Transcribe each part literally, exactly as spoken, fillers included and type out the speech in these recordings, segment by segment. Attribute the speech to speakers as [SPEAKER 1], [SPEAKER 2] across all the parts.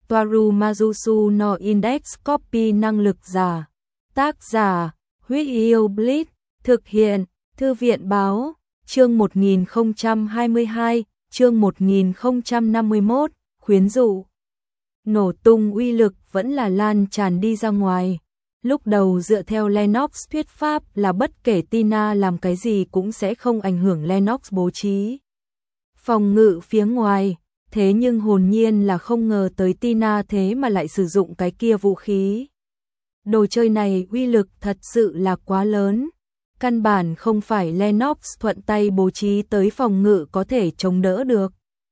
[SPEAKER 1] Toaru Majusu no Index Copy năng lực giả. Tác giả, Huyết Yêu Blitz, thực hiện, Thư viện báo, chương một nghìn không trăm hai mươi hai, chương một nghìn không trăm năm mươi mốt, khuyến dụ. Nổ tung uy lực vẫn là lan tràn đi ra ngoài. Lúc đầu dựa theo Lennox thuyết pháp là bất kể Tina làm cái gì cũng sẽ không ảnh hưởng Lennox bố trí phòng ngự phía ngoài. Thế nhưng hồn nhiên là không ngờ tới Tina thế mà lại sử dụng cái kia vũ khí. Đồ chơi này uy lực thật sự là quá lớn. Căn bản không phải Lennox thuận tay bố trí tới phòng ngự có thể chống đỡ được.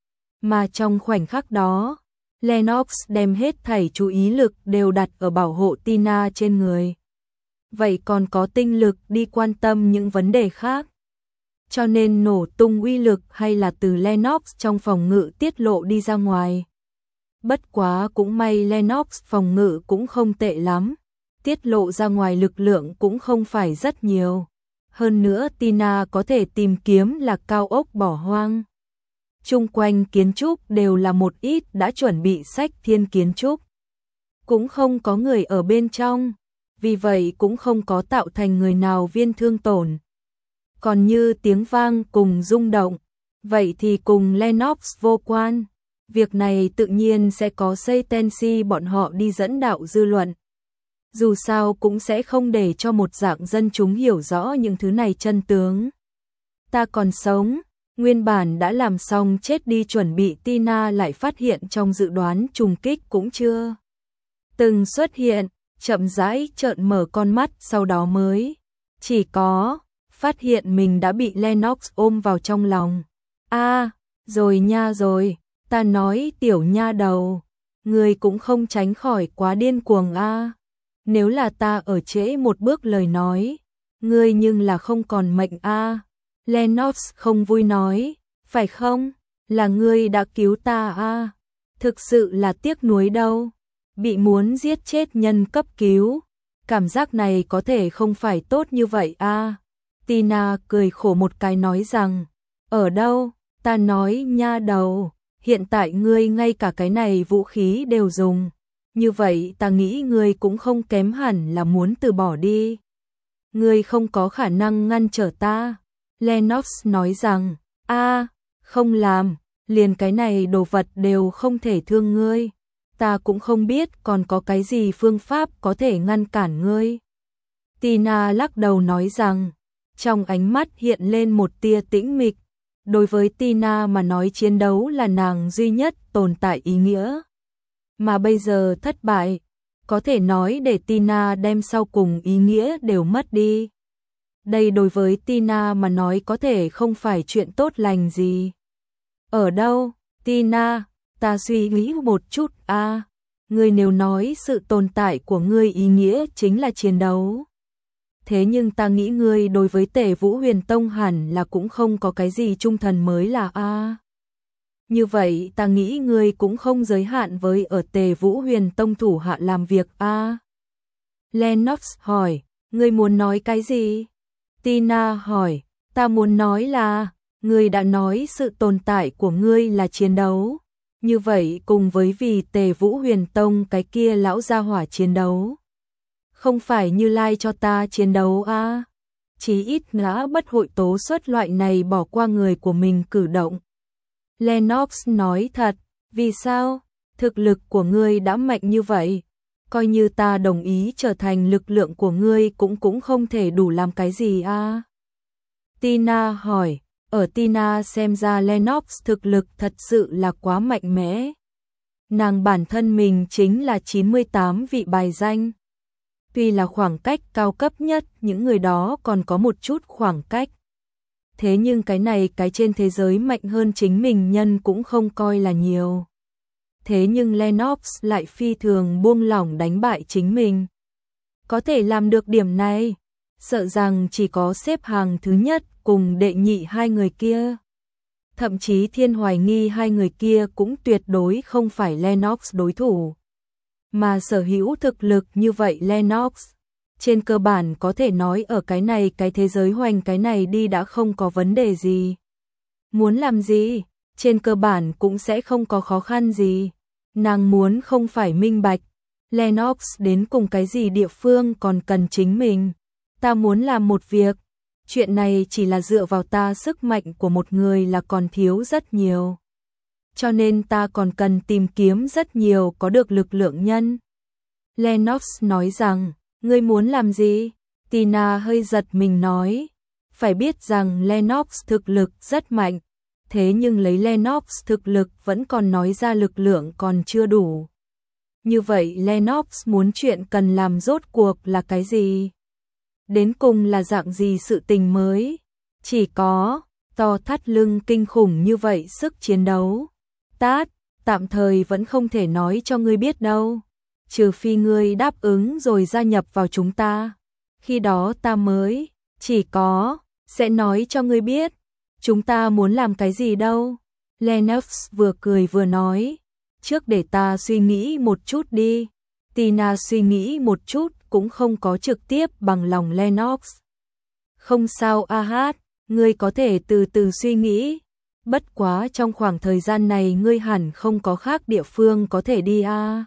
[SPEAKER 1] Mà trong khoảnh khắc đó, Lennox đem hết thảy chú ý lực đều đặt ở bảo hộ Tina trên người. Vậy còn có tinh lực đi quan tâm những vấn đề khác. Cho nên nổ tung uy lực hay là từ Lennox trong phòng ngự tiết lộ đi ra ngoài. Bất quá cũng may Lennox phòng ngự cũng không tệ lắm. Tiết lộ ra ngoài lực lượng cũng không phải rất nhiều. Hơn nữa Tina có thể tìm kiếm là cao ốc bỏ hoang. Chung quanh kiến trúc đều là một ít đã chuẩn bị sách thiên kiến trúc. Cũng không có người ở bên trong. Vì vậy cũng không có tạo thành người nào viên thương tổn. Còn như tiếng vang cùng rung động, vậy thì cùng Lennox vô quan. Việc này tự nhiên sẽ có Saitensi bọn họ đi dẫn đạo dư luận. Dù sao cũng sẽ không để cho một dạng dân chúng hiểu rõ những thứ này chân tướng. Ta còn sống, nguyên bản đã làm xong chết đi chuẩn bị Tina lại phát hiện trong dự đoán trùng kích cũng chưa từng xuất hiện, chậm rãi trợn mở con mắt sau đó mới chỉ có phát hiện mình đã bị Lennox ôm vào trong lòng. A, à, rồi nha rồi, ta nói tiểu nha đầu, người cũng không tránh khỏi quá điên cuồng a. À. Nếu là ta ở trễ một bước lời nói, ngươi nhưng là không còn mệnh a. À. Lennox không vui nói, phải không? Là ngươi đã cứu ta a. À. Thực sự là tiếc nuối đâu. Bị muốn giết chết nhân cấp cứu, cảm giác này có thể không phải tốt như vậy a. À. Tina cười khổ một cái nói rằng, ở đâu, ta nói nha đầu, hiện tại ngươi ngay cả cái này vũ khí đều dùng, như vậy ta nghĩ ngươi cũng không kém hẳn là muốn từ bỏ đi. Ngươi không có khả năng ngăn trở ta. Lennox nói rằng, a, không làm, liền cái này đồ vật đều không thể thương ngươi, ta cũng không biết còn có cái gì phương pháp có thể ngăn cản ngươi. Tina lắc đầu nói rằng, trong ánh mắt hiện lên một tia tĩnh mịch. Đối với Tina mà nói chiến đấu là nàng duy nhất tồn tại ý nghĩa. Mà bây giờ thất bại, có thể nói để Tina đem sau cùng ý nghĩa đều mất đi. Đây đối với Tina mà nói có thể không phải chuyện tốt lành gì. Ở đâu, Tina, ta suy nghĩ một chút a. À, ngươi nếu nói sự tồn tại của ngươi ý nghĩa chính là chiến đấu. Thế nhưng ta nghĩ ngươi đối với Tề Vũ Huyền Tông hẳn là cũng không có cái gì trung thần mới là a. À. Như vậy ta nghĩ ngươi cũng không giới hạn với ở Tề Vũ Huyền Tông thủ hạ làm việc a. À. Lennox hỏi, ngươi muốn nói cái gì? Tina hỏi, ta muốn nói là, ngươi đã nói sự tồn tại của ngươi là chiến đấu. Như vậy cùng với vì Tề Vũ Huyền Tông cái kia lão gia hỏa chiến đấu. Không phải Như Lai cho ta chiến đấu a. À. Chí ít ngã bất hội tố xuất loại này bỏ qua người của mình cử động. Lennox nói thật, vì sao? Thực lực của ngươi đã mạnh như vậy. Coi như ta đồng ý trở thành lực lượng của ngươi cũng cũng không thể đủ làm cái gì a. À. Tina hỏi, ở Tina xem ra Lennox thực lực thật sự là quá mạnh mẽ. Nàng bản thân mình chính là chín mươi tám vị bài danh. Tuy là khoảng cách cao cấp nhất, những người đó còn có một chút khoảng cách. Thế nhưng cái này cái trên thế giới mạnh hơn chính mình nhân cũng không coi là nhiều. Thế nhưng Lennox lại phi thường buông lỏng đánh bại chính mình. Có thể làm được điểm này, sợ rằng chỉ có xếp hàng thứ nhất cùng đệ nhị hai người kia. Thậm chí Thiên hoài nghi hai người kia cũng tuyệt đối không phải Lennox đối thủ. Mà sở hữu thực lực như vậy Lennox, trên cơ bản có thể nói ở cái này cái thế giới hoành cái này đi đã không có vấn đề gì. Muốn làm gì, trên cơ bản cũng sẽ không có khó khăn gì. Nàng muốn không phải minh bạch, Lennox đến cùng cái gì địa phương còn cần chính mình. Ta muốn làm một việc, chuyện này chỉ là dựa vào ta sức mạnh của một người là còn thiếu rất nhiều. Cho nên ta còn cần tìm kiếm rất nhiều có được lực lượng nhân. Lennox nói rằng, ngươi muốn làm gì? Tina hơi giật mình nói, phải biết rằng Lennox thực lực rất mạnh, thế nhưng lấy Lennox thực lực vẫn còn nói ra lực lượng còn chưa đủ. Như vậy Lennox muốn chuyện cần làm rốt cuộc là cái gì? Đến cùng là dạng gì sự tình mới? Chỉ có to thắt lưng kinh khủng như vậy sức chiến đấu. Tát, tạm thời vẫn không thể nói cho ngươi biết đâu. Trừ phi ngươi đáp ứng rồi gia nhập vào chúng ta. Khi đó ta mới, chỉ có, sẽ nói cho ngươi biết. Chúng ta muốn làm cái gì đâu. Lennox vừa cười vừa nói. Trước để ta suy nghĩ một chút đi. Tina suy nghĩ một chút cũng không có trực tiếp bằng lòng Lennox. Không sao a hát, ngươi có thể từ từ suy nghĩ. Bất quá trong khoảng thời gian này ngươi hẳn không có khác địa phương có thể đi a.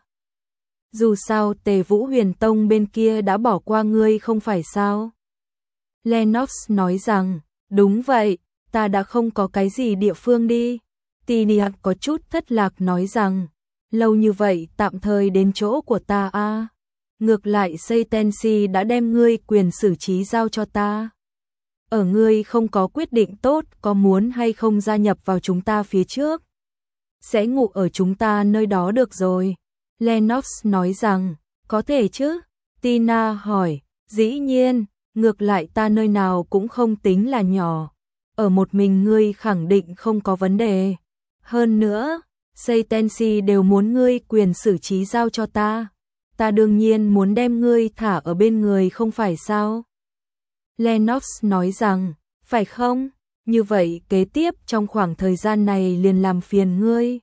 [SPEAKER 1] Dù sao Tề Vũ Huyền Tông bên kia đã bỏ qua ngươi không phải sao? Lennox nói rằng, đúng vậy, ta đã không có cái gì địa phương đi. Tina có chút thất lạc nói rằng, lâu như vậy tạm thời đến chỗ của ta a. Ngược lại Seitensi đã đem ngươi quyền xử trí giao cho ta. Ở ngươi không có quyết định tốt có muốn hay không gia nhập vào chúng ta phía trước. Sẽ ngủ ở chúng ta nơi đó được rồi. Lennox nói rằng, có thể chứ? Tina hỏi, dĩ nhiên, ngược lại ta nơi nào cũng không tính là nhỏ. Ở một mình ngươi khẳng định không có vấn đề. Hơn nữa, Seitensi đều muốn ngươi quyền xử trí giao cho ta. Ta đương nhiên muốn đem ngươi thả ở bên người không phải sao? Lennox nói rằng, phải không? Như vậy kế tiếp trong khoảng thời gian này liền làm phiền ngươi.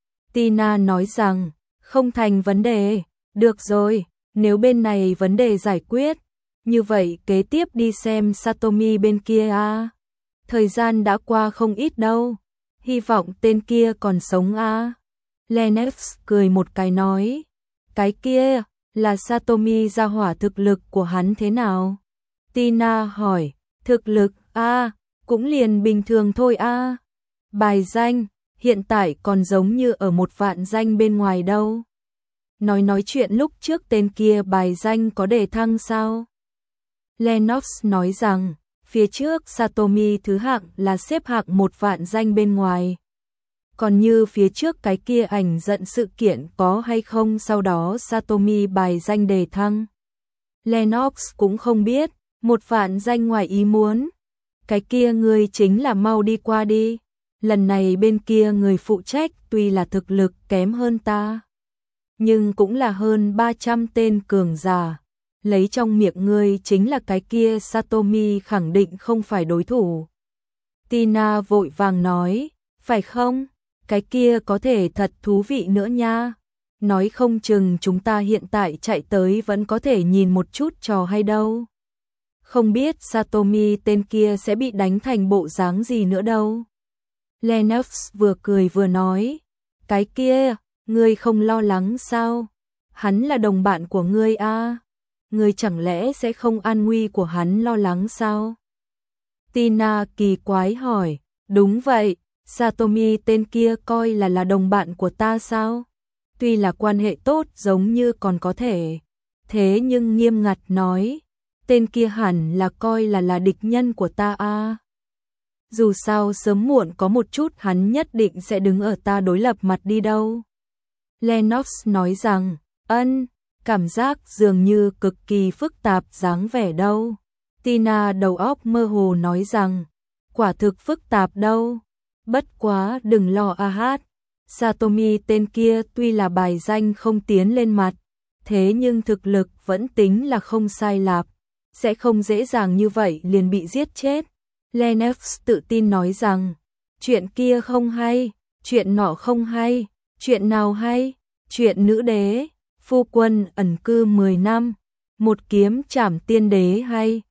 [SPEAKER 1] Tina nói rằng, không thành vấn đề, được rồi, nếu bên này vấn đề giải quyết, như vậy kế tiếp đi xem Satomi bên kia a. Thời gian đã qua không ít đâu, hy vọng tên kia còn sống a. Lennox cười một cái nói, cái kia là Satomi gia hỏa thực lực của hắn thế nào? Tina hỏi, thực lực a, cũng liền bình thường thôi a. Bài danh, hiện tại còn giống như ở một vạn danh bên ngoài đâu. Nói nói chuyện lúc trước tên kia bài danh có đề thăng sao? Lennox nói rằng, phía trước Satomi thứ hạng là xếp hạng một vạn danh bên ngoài. Còn như phía trước cái kia ảnh giận sự kiện có hay không sau đó Satomi bài danh đề thăng. Lennox cũng không biết, một vạn danh ngoài ý muốn. Cái kia người chính là mau đi qua đi. Lần này bên kia người phụ trách tuy là thực lực kém hơn ta, nhưng cũng là hơn ba trăm tên cường giả. Lấy trong miệng ngươi chính là cái kia Satomi khẳng định không phải đối thủ. Tina vội vàng nói, phải không? Cái kia có thể thật thú vị nữa nha. Nói không chừng chúng ta hiện tại chạy tới vẫn có thể nhìn một chút trò hay đâu. Không biết Satomi tên kia sẽ bị đánh thành bộ dáng gì nữa đâu. Lennox vừa cười vừa nói, cái kia, ngươi không lo lắng sao? Hắn là đồng bạn của ngươi a, ngươi chẳng lẽ sẽ không an nguy của hắn lo lắng sao? Tina kỳ quái hỏi, đúng vậy, Satomi tên kia coi là là đồng bạn của ta sao? Tuy là quan hệ tốt giống như còn có thể, thế nhưng nghiêm ngặt nói, tên kia hẳn là coi là là địch nhân của ta a. Dù sao sớm muộn có một chút hắn nhất định sẽ đứng ở ta đối lập mặt đi đâu. Lennox nói rằng, ân, cảm giác dường như cực kỳ phức tạp dáng vẻ đâu. Tina đầu óc mơ hồ nói rằng, quả thực phức tạp đâu. Bất quá đừng lo a hát. Satomi tên kia tuy là bài danh không tiến lên mặt, thế nhưng thực lực vẫn tính là không sai lạc, sẽ không dễ dàng như vậy liền bị giết chết. Lennox tự tin nói rằng, chuyện kia không hay, chuyện nọ không hay, chuyện nào hay, chuyện nữ đế, phu quân ẩn cư mười năm, một kiếm trảm tiên đế hay,